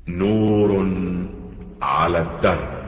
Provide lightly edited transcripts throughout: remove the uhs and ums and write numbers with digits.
نور على الدرب.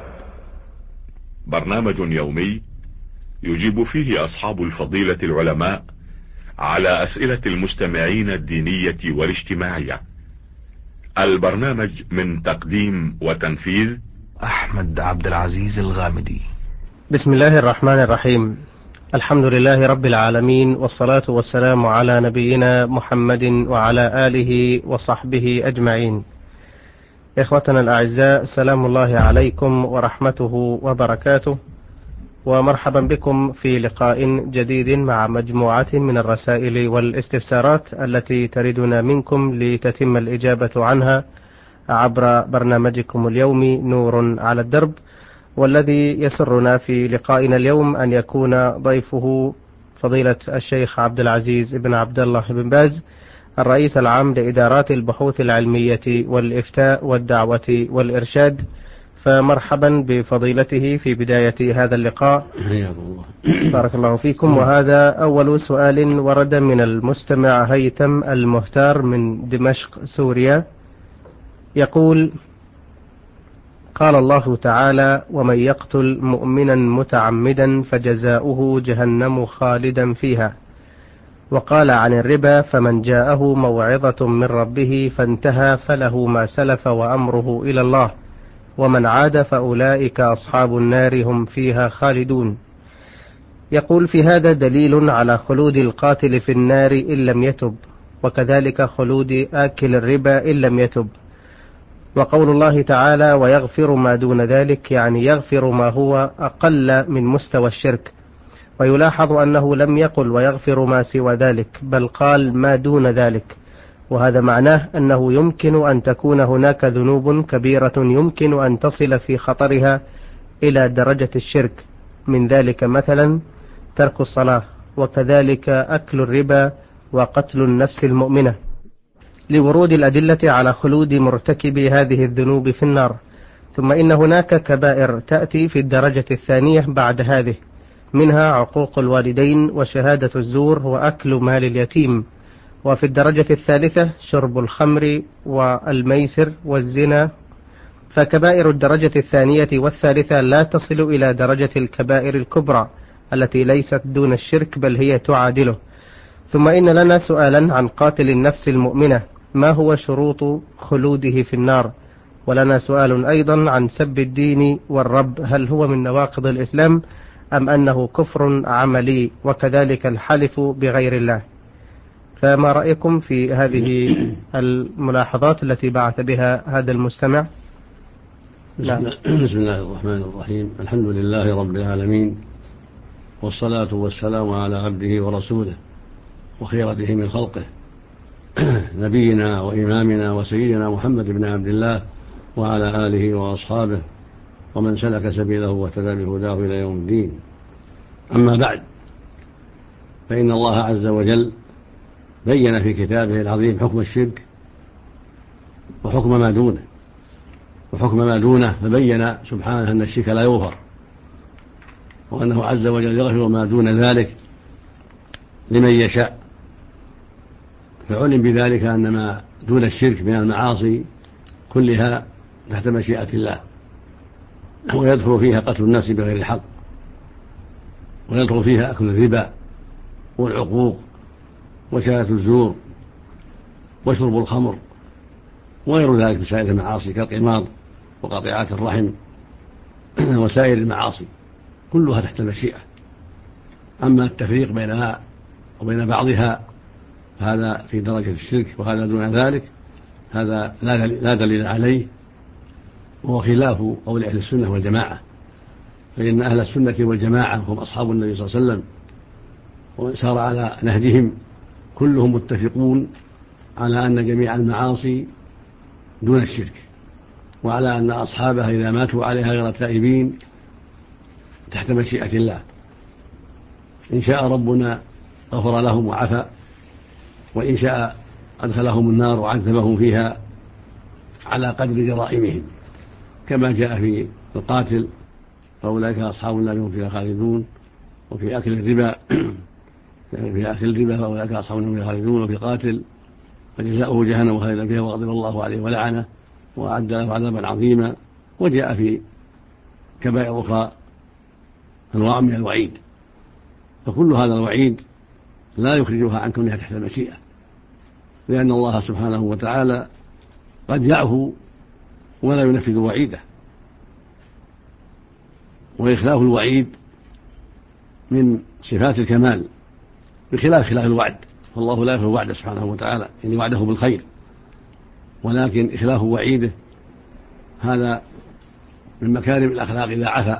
برنامج يومي يجيب فيه أصحاب الفضيلة العلماء على أسئلة المستمعين الدينية والاجتماعية. البرنامج من تقديم وتنفيذ أحمد عبد العزيز الغامدي. بسم الله الرحمن الرحيم. الحمد لله رب العالمين، والصلاة والسلام على نبينا محمد وعلى آله وصحبه أجمعين. إخوتنا الأعزاء، سلام الله عليكم ورحمته وبركاته، ومرحبا بكم في لقاء جديد مع مجموعة من الرسائل والاستفسارات التي تردنا منكم لتتم الإجابة عنها عبر برنامجكم اليومي نور على الدرب، والذي يسرنا في لقائنا اليوم أن يكون ضيفه فضيلة الشيخ عبد العزيز بن عبد الله بن باز، الرئيس العام لإدارات البحوث العلمية والإفتاء والدعوة والإرشاد. فمرحبا بفضيلته في بداية هذا اللقاء. بارك الله فيكم. وهذا أول سؤال ورد من المستمع هيثم المختار من دمشق سوريا، يقول: قال الله تعالى: ومن يقتل مؤمنا متعمدا فجزاؤه جهنم خالدا فيها. وقال عن الربا: فمن جاءه موعظة من ربه فانتهى فله ما سلف وأمره إلى الله، ومن عاد فأولئك أصحاب النار هم فيها خالدون. يقول: في هذا دليل على خلود القاتل في النار إن لم يتب، وكذلك خلود آكل الربا إن لم يتب. وقول الله تعالى: ويغفر ما دون ذلك، يعني يغفر ما هو أقل من مستوى الشرك. ويلاحظ أنه لم يقل ويغفر ما سوى ذلك، بل قال ما دون ذلك، وهذا معناه أنه يمكن أن تكون هناك ذنوب كبيرة يمكن أن تصل في خطرها إلى درجة الشرك، من ذلك مثلا ترك الصلاة، وكذلك أكل الربا وقتل النفس المؤمنة، لورود الأدلة على خلود مرتكب هذه الذنوب في النار. ثم إن هناك كبائر تأتي في الدرجة الثانية بعد هذه، منها عقوق الوالدين وشهادة الزور وأكل مال اليتيم. وفي الدرجة الثالثة شرب الخمر والميسر والزنا. فكبائر الدرجة الثانية والثالثة لا تصل إلى درجة الكبائر الكبرى التي ليست دون الشرك، بل هي تعادله. ثم إن لنا سؤالا عن قاتل النفس المؤمنة: ما هو شروط خلوده في النار؟ ولنا سؤال أيضا عن سب الدين والرب، هل هو من نواقض الإسلام أم أنه كفر عملي؟ وكذلك الحلف بغير الله. فما رأيكم في هذه الملاحظات التي بعث بها هذا المستمع؟ بسم الله الرحمن الرحيم. الحمد لله رب العالمين، والصلاة والسلام على عبده ورسوله وخيرته من خلقه نبينا وإمامنا وسيدنا محمد بن عبد الله، وعلى آله وأصحابه ومن سلك سبيله واهتدى بهداه إلى يوم الدين. أما بعد، فإن الله عز وجل بين في كتابه العظيم حكم الشرك وحكم ما دونه، فبين سبحانه أن الشرك لا يغفر، وأنه عز وجل يغفر ما دون ذلك لمن يشاء. فعلم بذلك أن ما دون الشرك من المعاصي كلها تحت مشيئة الله، ويدخل فيها قتل النفس بغير الحق، ويدخل فيها أكل الربا والعقوق وشهادة الزور وشرب الخمر وغير ذلك من سائر المعاصي كالقمار وقطيعات الرحم وسائر المعاصي كلها تحت المشيئة. أما التفريق بينها وبين بعضها هذا في درجة الشرك وهذا دون ذلك، هذا لا دليل عليه، وهو خلاف قول أهل السنة والجماعة. فإن أهل السنة والجماعة هم أصحاب النبي صلى الله عليه وسلم ومن سار على نهجهم كلهم متفقون على أن جميع المعاصي دون الشرك، وعلى أن أصحابها إذا ماتوا عليها غير تائبين تحت مشيئة الله. إن شاء ربنا غفر لهم وعفى، وإن شاء أدخلهم النار وعذبهم فيها على قدر جرائمهم، كما جاء في القاتل: فأولئك أصحاب النار هم فيها خالدون. وفي أكل الربا فأولئك أصحاب النار هم فيها خالدون. وفي قاتل فجزاؤه جهنم خالدا فيها وغضب الله عليه ولعنه. وأعد له عذابا عظيما. وجاء في كبائر أخرى أنواع من الوعيد، فكل هذا الوعيد لا يخرجها عن كونها تحت المشيئة، لأن الله سبحانه وتعالى قد يعفو ولا ينفذ وعيده، وإخلاف الوعيد من صفات الكمال بخلاف الوعد، فالله لا يخلف وعده سبحانه وتعالى، يعني وعده بالخير، ولكن إخلاف وعيده هذا من مكارم الأخلاق. إذا عفا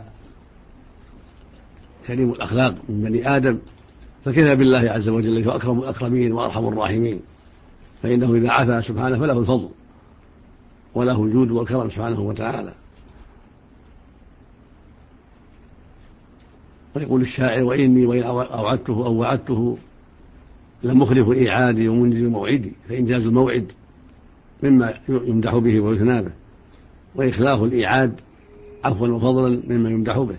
كريم الأخلاق من بني آدم فكيف بالله عز وجل الذي هو أكرم الأكرمين وأرحم الراحمين، فإنه إذا عفا سبحانه فله الفضل وله الجود والكرم سبحانه وتعالى. ويقول الشاعر: وإني وإن أوعدته أو وعدته لمخلف إيعادي ومنجز موعدي، فإنجاز الموعد مما يمدح به ويثنى به، وإخلاف الإيعاد عفوا وفضلا مما يمدح به.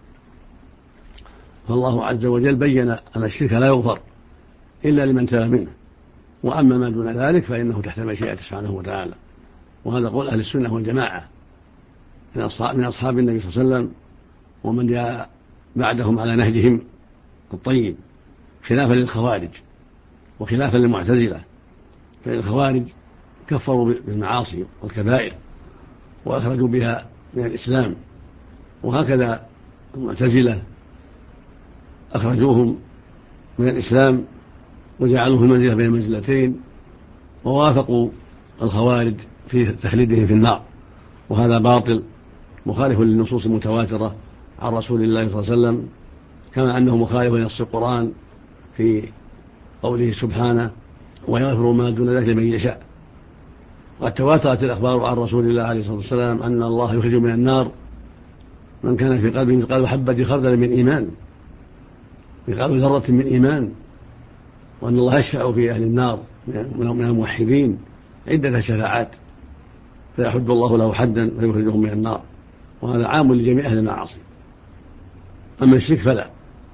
فالله عز وجل بين أن الشرك لا يغفر إلا لمن تاب منه، وأما ما دون ذلك فإنه تحت مشيئته سبحانه وتعالى. وهذا قول أهل السنة والجماعة من أصحاب النبي صلى الله عليه وسلم ومن جاء بعدهم على نهجهم الطيب، خلافا للخوارج وخلافا للمعتزلة، فإن الخوارج كفروا بالمعاصي والكبائر وأخرجوا بها من الإسلام، وهكذا المعتزلة أخرجوهم من الإسلام وجعلوه المنزلة بين المنزلتين، ووافقوا الخوارج في تخليدهم في النار، وهذا باطل مخالف للنصوص المتواترة عن رسول الله صلى الله عليه وسلم، كما أنه مخالف لنص القرآن في قوله سبحانه: ويغفر ما دون ذلك لمن يشاء. وقد تواترت الأخبار عن رسول الله عليه الصلاة والسلام أن الله يخرج من النار من كان في قلبه مثقال حبة خردل من إيمان، مثقال ذرة من إيمان، وأن الله يشفع في أهل النار من الموحدين عدة شفاعات فيحد الله له حدا ويخرجهم من النار، وهذا عام لجميع أهل المعاصي. أما الشرك فلا.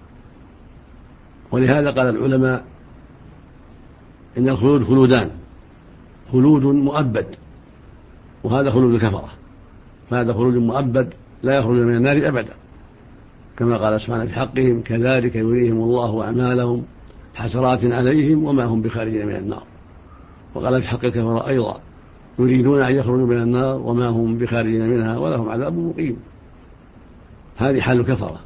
ولهذا قال العلماء إن الخلود خلودان: خلود مؤبد، وهذا خلود الكفرة، فهذا خلود مؤبد لا يخرج من النار أبدا، كما قال سبحانه في حقهم: كذلك يريهم الله أعمالهم حسرات عليهم وما هم بخارجين من النار. وقال في حق الكفرة أيضا: يريدون أن يخرجوا من النار وما هم بخارجين منها ولهم عذاب مقيم. هذه حال الكفرة.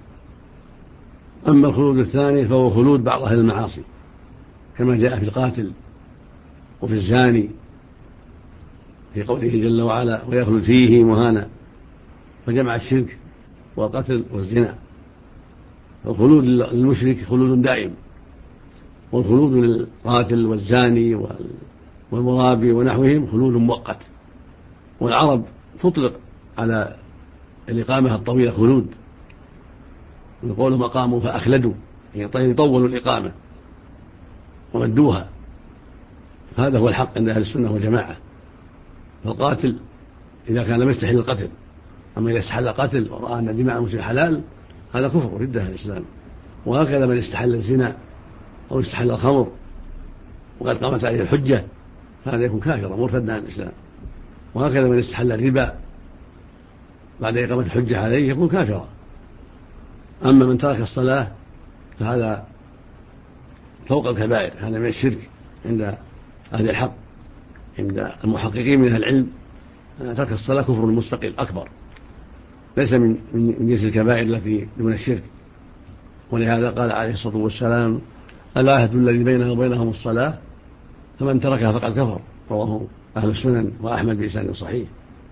أما الخلود الثاني فهو خلود بعض أهل المعاصي، كما جاء في القاتل وفي الزاني في قوله جل وعلا: ويخلد فيه مهانا، فجمع الشرك والقتل والزنا. الخلود للمشرك خلود دائم، والخلود للقاتل والزاني والمرابي ونحوهم خلود مؤقت. والعرب تطلق على الإقامة الطويلة خلود، يقولهم أقاموا فأخلدوا، يعني طولوا الإقامة ومدوها. هذا هو الحق عند أهل السنة والجماعة. فالقاتل إذا كان لم يستحل القتل، أما إذا استحل قتل ورأى أن دماء المسلم حلال هذا كفر ردة الإسلام. وهكذا من استحل الزنا أو استحل الخمر وقد قامت عليه الحجة هذا يكون كافرا مرتدا عن الإسلام. وهكذا من استحل الربا بعد إقامة الحجة عليه يكون كافرا. أما من ترك الصلاة فهذا فوق الكبائر، هذا من الشرك عند أهل الحق، عند المحققين من أهل العلم ترك الصلاة كفر مستقل أكبر، ليس من جنس الكبائر التي دون الشرك. ولهذا قال عليه الصلاة والسلام: العهد الذي بيننا وبينهم الصلاة فمن تركها فقد كفر. رواه أهل السنن وأحمد بإسناد صحيح.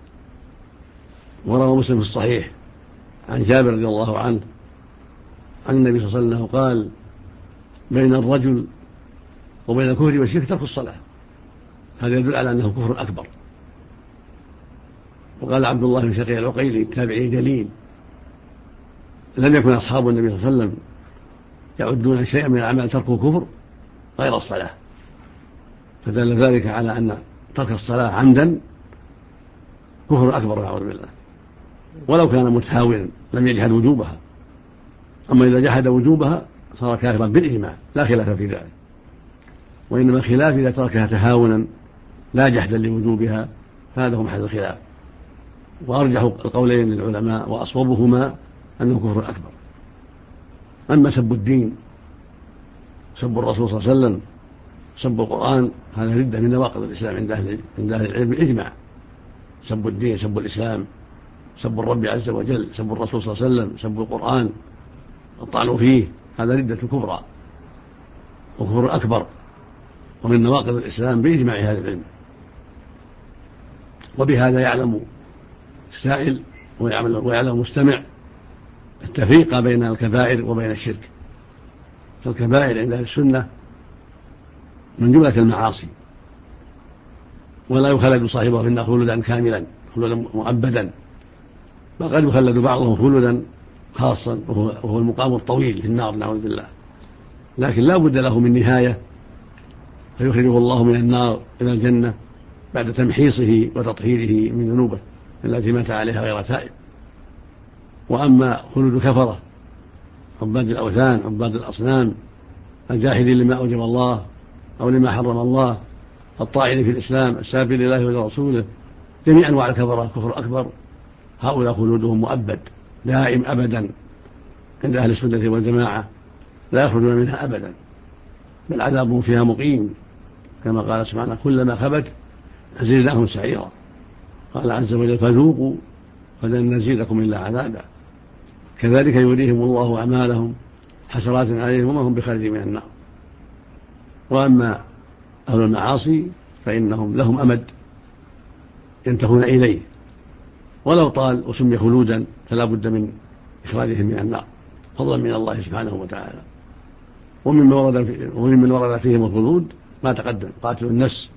وروى مسلم في الصحيح عن جابر رضي الله عنه عن النبي صلى الله عليه وسلم قال: بين الرجل وبين الكفر والشرك ترك الصلاة. هذا يدل على أنه كفر أكبر. وقال عبد الله بن شقيق العقيلي التابعي جليل: لم يكن أصحاب النبي صلى الله عليه وسلم يعدون شيئا من الأعمال تركه كفر غير الصلاة، فدل ذلك على أن ترك الصلاة عمدا كفر أكبر نعوذ بالله، ولو كان متهاونا لم يجحد وجوبها. أما إذا جحد وجوبها صار كافرا بالإجماع لا خلاف في ذلك، وإنما خلاف إذا تركها تهاونا لا جحدا لوجوبها فهذا هو محل الخلاف. وأرجح القولين للعلماء وأصوبهما أنه كفر أكبر. أما سب الدين، سب الرسول صلى الله عليه وسلم، سب القرآن، هذا ردة من نواقض الإسلام عند أهل العلم إجماع. سب الدين، سب الإسلام، سب الرب عز وجل، سب الرسول صلى الله عليه وسلم، سب القرآن، الطعن فيه، هذا ردة كبرى وكفر أكبر ومن نواقض الإسلام بإجماع أهل العلم. وبهذا يعلم السائل ويعلم المستمع التفريق بين الكبائر وبين الشرك. فالكبائر عند أهل السنة من جملة المعاصي، ولا يخلد صاحبه في النار خلودا كاملا، خلودا مؤبدا، بل قد يخلد بعضهم خلودا خاصا وهو المقام الطويل في النار نعوذ بالله. لكن لا بد له من نهاية، فيخرجه الله من النار إلى الجنة بعد تمحيصه وتطهيره من ذنوبه التي مات عليها غير تائب. وأما خلود كفرة عباد الأوثان، عباد الأصنام، الجاحدين لما أوجب الله أو لما حرم الله، الطاعن في الإسلام، الساب لله ولرسوله، جميع أنواع الكفرة كفر أكبر، هؤلاء خلودهم مؤبد دائم أبدا عند أهل السنة والجماعة، لا يخرجون منها أبدا، بل عذابهم فيها مقيم، كما قال سبحانه كلما خبت زدناهم سعيرا. قال عز وجل فذوقوا فلن نزيدكم إلا عذابا. كذلك يريهم الله أعمالهم حسرات عليهم وما هم بخارجين من النار. وأما أهل المعاصي فإنهم لهم أمد ينتهون إليه، ولو طال وسمي خلودا فلا بد من إخراجهم من النار فضلا من الله سبحانه وتعالى. وممن ورد فيهم الخلود ما تقدم: قاتل النفس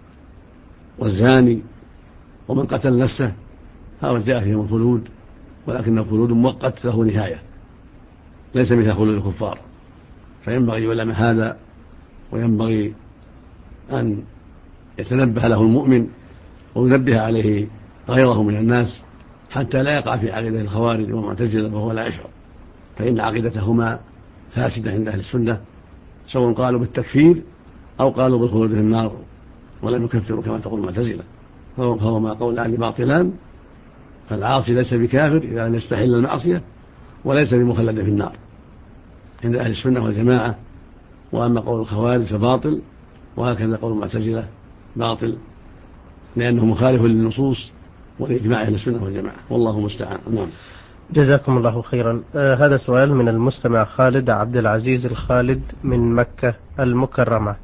والزاني ومن قتل نفسه، هؤلاء جاء فيهم الخلود، ولكن الخلود مؤقت له نهاية، ليس مثل خلود الكفار. فينبغي يعلم هذا، وينبغي أن يتنبه له المؤمن وينبه عليه غيره من الناس حتى لا يقع في عقيدة الخوارج والمعتزلة وهو لا يشعر، فإن عقيدتهما فاسدة عند أهل السنة، سواء قالوا بالتكفير أو قالوا بالخلود في النار ولم يكفروا كما تقول المعتزلة، فهما قولان باطلان. فالعاصي ليس بكافر إذا لم يستحل المعصية، وليس بمخلد في النار عند أهل السنة والجماعة. وأما قول الخوارج فباطل، وهكذا قول المعتزلة باطل، لأنه مخالف للنصوص والإجماع أهل السنة والجماعة، والله المستعان. نعم. جزاكم الله خيرا. هذا سؤال من المستمع خالد عبد العزيز الخالد من مكة المكرمة،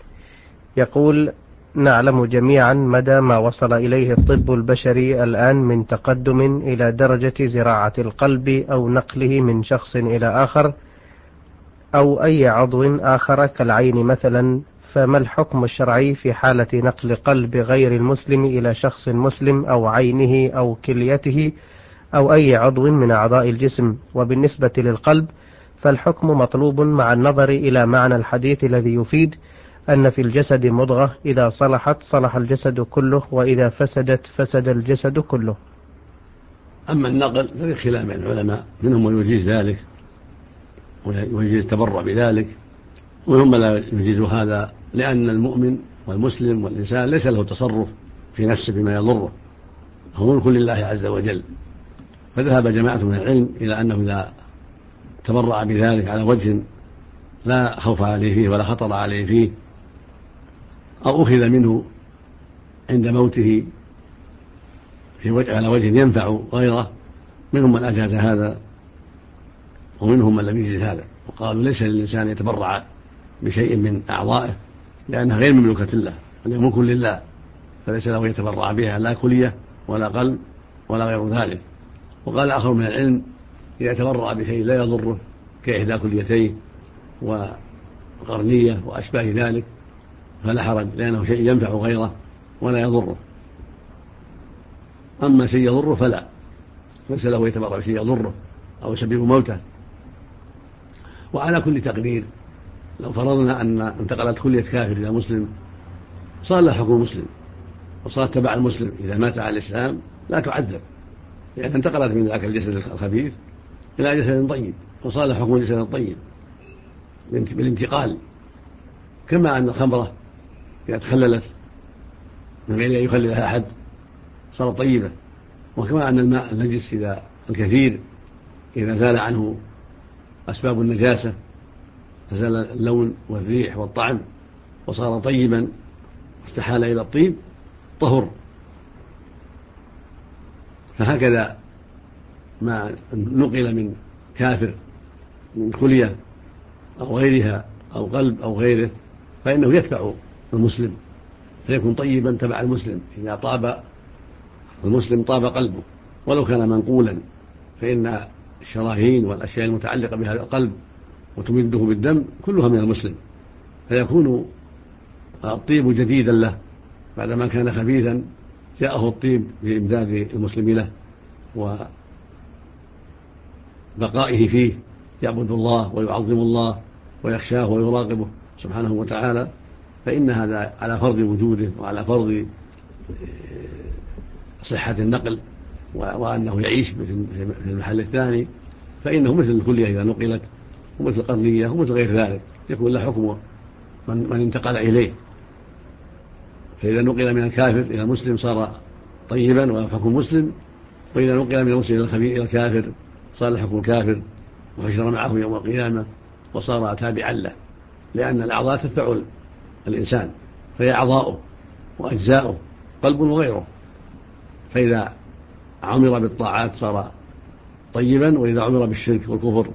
يقول: نعلم جميعا مدى ما وصل إليه الطب البشري الآن من تقدم إلى درجة زراعة القلب أو نقله من شخص إلى آخر أو أي عضو آخر كالعين مثلا، فما الحكم الشرعي في حالة نقل قلب غير المسلم إلى شخص مسلم أو عينه أو كليته أو أي عضو من أعضاء الجسم؟ وبالنسبة للقلب فالحكم مطلوب مع النظر إلى معنى الحديث الذي يفيد أن في الجسد مضغة إذا صلحت صلح الجسد كله وإذا فسدت فسد الجسد كله. أما النقل ففي خلاف بين العلماء، منهم من يجيز ذلك ويجيز التبرع بذلك، ومنهم من لا يجيز هذا، لأن المؤمن والمسلم والإنسان ليس له تصرف في نفسه بما يضره، هو ملك لله عز وجل. فذهب جماعة من العلم إلى أنه إذا تبرع بذلك على وجه لا خوف عليه فيه ولا خطر عليه فيه، أو أخذ منه عند موته على وجه ينفع غيره، منهم من أجاز هذا ومنهم من لم يجز هذا، وقالوا ليس للإنسان يتبرع بشيء من أعضائه لأنها غير مملوكة له، بل ملك لله، فليس له يتبرع بها لا كلية ولا قلب ولا غير ذلك. وقال آخر من العلم: إذا تبرع بشيء لا يضره كإحدى كليتيه وقرنية وأشباه ذلك فلا حرج، لأنه شيء ينفع غيره ولا يضره. أما شيء يضره فلا، ليس له يتبرع بشيء يضره أو يسبب موته. وعلى كل تقدير لو فرضنا أن انتقلت كلية كافر إلى مسلم صار له حكم مسلم وصار تبع المسلم، إذا مات على الإسلام لا تعذب، لأن انتقلت من ذاك الجسد الخبيث إلى جسد طيب، وصار له حكم الجسد الطيب بالانتقال. كما أن الخمرة إذا تخللت من غير أن يخللها أحد صارت طيبة. وكما أن الماء النجس إذا الكثير إذا زال عنه أسباب النجاسة فزال اللون والريح والطعم وصار طيبا واستحال إلى الطيب طهر. فهكذا ما نقل من كافر من كلية أو غيرها أو قلب أو غيره فإنه يتبع المسلم فيكون طيبا تبع المسلم. إذا طاب المسلم طاب قلبه ولو كان منقولا، فإن الشرايين والأشياء المتعلقة بهذا القلب وتمده بالدم كلها من المسلم، فيكون الطيب جديدا له بعدما كان خبيثا جاءه الطيب بإمداد المسلم له وبقائه فيه يعبد الله ويعظم الله ويخشاه ويراقبه سبحانه وتعالى. فإن هذا على فرض وجوده وعلى فرض صحة النقل وأنه يعيش في المحل الثاني، فإنه مثل الكلية إذا نقلت ومثل القرنية ومثل غير ذلك يكون له حكم من انتقل إليه. فإذا نقل من الكافر إلى المسلم صار طيبا وله حكم مسلم، وإذا نقل من المسلم إلى الكافر صار له حكم الكافر وحشر معه يوم القيامة وصار تابعا له، لأن الأعضاء تتبع الإنسان فهي أعضاؤه وأجزاؤه قلب وغيره. فإذا عمر بالطاعات صار طيبا، وإذا عمر بالشرك والكفر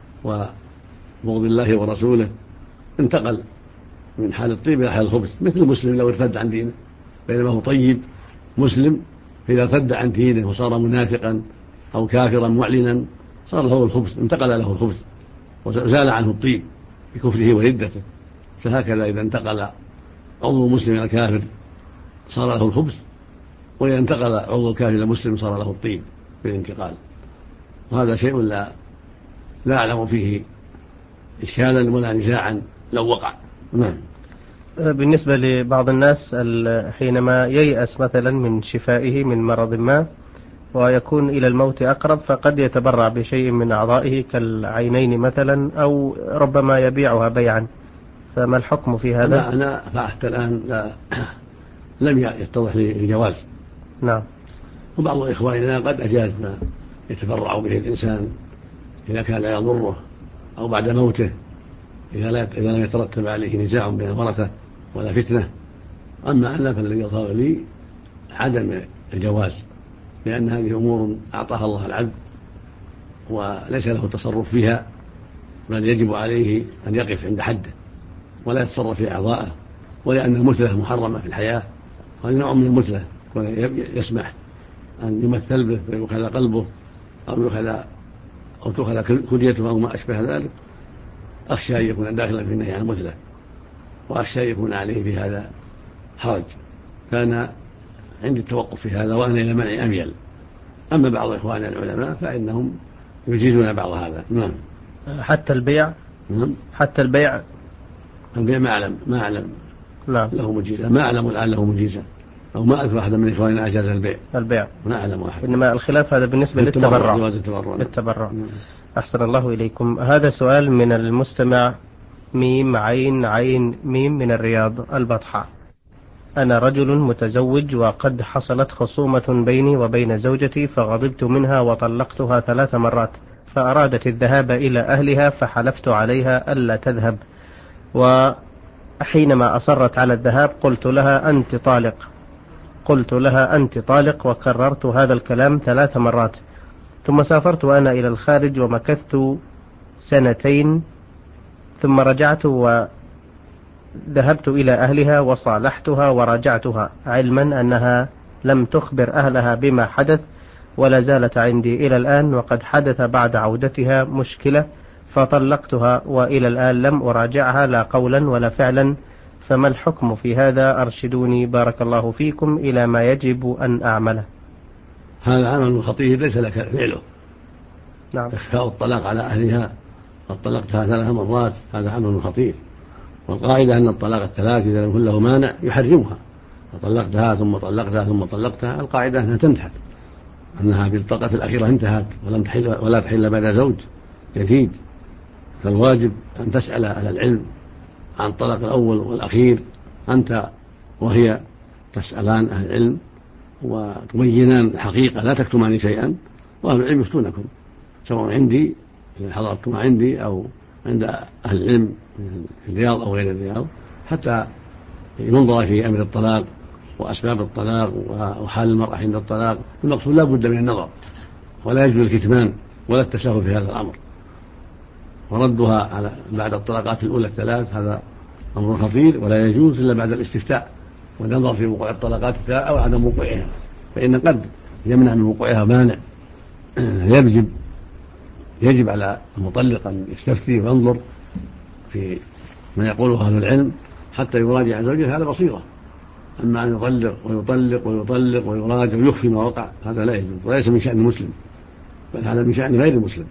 وبغض الله ورسوله انتقل من حال الطيب إلى حال الخبث، مثل المسلم لو ارتد عن دينه بينما هو طيب مسلم، فإذا ارتد عن دينه وصار منافقا أو كافرا معلنا صار له الخبث، انتقل له الخبث وزال عنه الطيب بكفره وردته. فهكذا إذا انتقل عضو مسلم إلى الكافر صار له الخبث، وإذا انتقل عضو الكافر إلى المسلم صار له الطيب بالانتقال. وهذا شيء لا أعلم فيه إشكالا ولا نزاعا لو وقع. نعم. بالنسبة لبعض الناس حينما ييأس مثلا من شفائه من مرض ما ويكون إلى الموت أقرب فقد يتبرع بشيء من أعضائه كالعينين مثلا أو ربما يبيعها بيعا، فما الحكم في هذا؟ لا، أنا فحتى الآن لم يتضح لي الجواز. نعم. وبعض إخواننا قد أجاز ما يتبرع به الإنسان إذا كان لا يضره أو بعد موته إذا لم يترتب عليه نزاع بين الورثة ولا فتنة. أما أنا فالذي يظهر لي عدم الجواز، لأن هذه أمور أعطاها الله العبد وليس له تصرف فيها، بل يجب عليه أن يقف عند حده ولا يتصرف في أعضائه، ولأن المثلة محرمة في الحياة، وهذا نوع من المثلة يسمح أن يمثل به ويؤخذ قلبه أو تؤخذ كليته أو ما أشبه ذلك. أخشى أن يكون داخلا في النهي عن المثلة، وأخشى أن يكون عليه في هذا حرج، كان عندي التوقف في هذا وأنا إلى منع أميل. أما بعض إخواننا العلماء فإنهم يجيزون بعض هذا. نعم. حتى البيع؟ نعم. حتى البيع ما أعلم نعم. له مجيزة، ما أعلم الآن له مجيزة، أو ما أعرف أحد من إخواننا أجاز البيع، ما أعلم أحد. إنما الخلاف هذا بالنسبة للتبرع. نعم. أحسن الله إليكم. هذا سؤال من المستمع ميم عين عين ميم من الرياض البطحاء. أنا رجل متزوج وقد حصلت خصومة بيني وبين زوجتي فغضبت منها وطلقتها 3 مرات، فأرادت الذهاب إلى أهلها فحلفت عليها ألا تذهب، وحينما أصرت على الذهاب قلت لها أنت طالق وكررت هذا الكلام 3 مرات. ثم سافرت أنا إلى الخارج ومكثت 2 ثم رجعت وذهبت إلى أهلها وصالحتها ورجعتها، علما أنها لم تخبر أهلها بما حدث ولا زالت عندي إلى الآن، وقد حدث بعد عودتها مشكلة فطلقتها وإلى الآن لم أراجعها لا قولا ولا فعلا، فما الحكم في هذا؟ أرشدوني بارك الله فيكم إلى ما يجب أن أعمله. هذا عمل خطير ليس لك فعله. نعم. إخفاء الطلاق على أهلها، قد طلقتها 3 مرات، هذا عمل خطير. والقاعدة أن الطلاق الثلاث إذا لم يكن له مانع يحرمها، فطلقتها ثم طلقتها ثم طلقتها، القاعدة أنها تنتهي، أنها بالطلقة الأخيرة انتهت ولا تحل بعد زوج جديد. فالواجب أن تسأل أهل العلم عن الطلاق الأول والأخير، أنت وهي تسألان أهل العلم وتبينان الحقيقة لا تكتمان شيئا، وأهل العلم يفتونكم سواء عندي إذا حضرتم عندي أو عند أهل العلم في الرياض أو غير الرياض، حتى ينظر في أمر الطلاق وأسباب الطلاق وحال المرأة عند الطلاق. المقصود لا بد من النظر، ولا يجوز الكتمان ولا التساهل في هذا الأمر، وردها على بعد الطلاقات الأولى الثلاث هذا أمر خطير، ولا يجوز إلا بعد الاستفتاء والنظر في وقوع الطلاقات الثلاث أو عدم وقوعها، فإن قد يمنع من وقوعها مانع. يجب على المطلق أن يستفتي وينظر في ما يقوله أهل العلم حتى يراجع زوجه، هذا بصيرة. أما أن يطلق ويطلق ويطلق ويراجع ويخفي ما وقع هذا لا يجوز، وليس من شأن المسلم، بل هذا من شأن غير المسلم.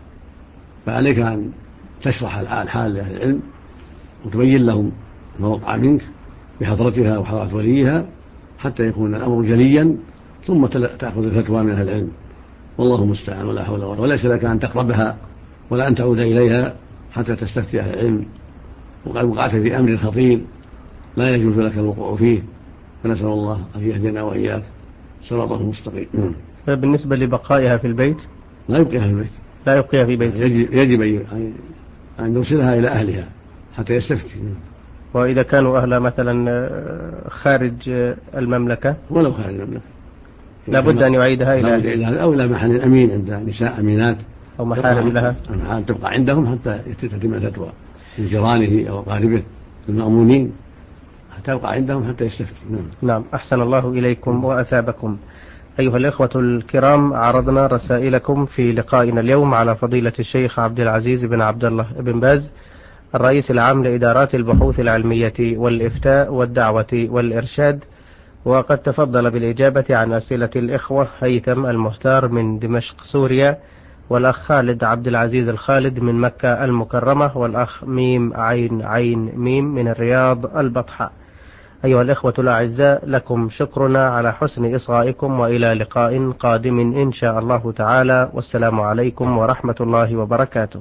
فعليك أن تشرح الحال لأهل العلم وتبين لهم ما وقع منك بحضرتها وحضرة وليها حتى يكون الأمر جليا، ثم تأخذ الفتوى من أهل العلم، والله المستعان ولا حول ولا قوة. وليس لك أن تقربها ولا أن تعود إليها حتى تستفتي أهل العلم، وقد وقعت في أمر خطير لا يجوز لك الوقوع فيه، فنسأل الله أن يهدنا وإياك صراطه المستقيم. بالنسبة لبقائها في البيت لا يبقيها في البيت، لا يبقيها في بيت، يجب أن يرسلها إلى أهلها حتى يستفتي. وإذا كانوا أهلها مثلا خارج المملكة ولو خارج المملكة لا بد أن يعيدها إلى أهلها أو إلى محل أمين عند نساء أمينات أو محارم لها، تبقى عندهم حتى تتم الفتوى من جيرانه أو أقاربه المأمونين، تبقى عندهم حتى يستفتي. نعم. أحسن الله إليكم وأثابكم. أيها الإخوة الكرام، عرضنا رسائلكم في لقائنا اليوم على فضيلة الشيخ عبد العزيز بن عبد الله بن باز، الرئيس العام لإدارات البحوث العلمية والإفتاء والدعوة والإرشاد، وقد تفضل بالإجابة عن أسئلة الإخوة هيثم المختار من دمشق سوريا، والأخ خالد عبد العزيز الخالد من مكة المكرمة، والأخ ميم عين عين ميم من الرياض البطحاء. أيها الإخوة الأعزاء، لكم شكرنا على حسن إصغائكم، وإلى لقاء قادم إن شاء الله تعالى، والسلام عليكم ورحمة الله وبركاته.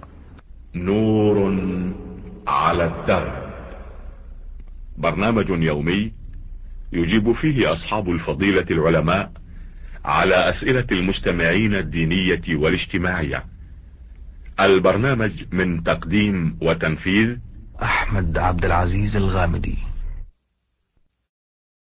نور على الدرب، برنامج يومي يجيب فيه أصحاب الفضيلة العلماء على أسئلة المستمعين الدينية والاجتماعية. البرنامج من تقديم وتنفيذ أحمد عبد العزيز الغامدي.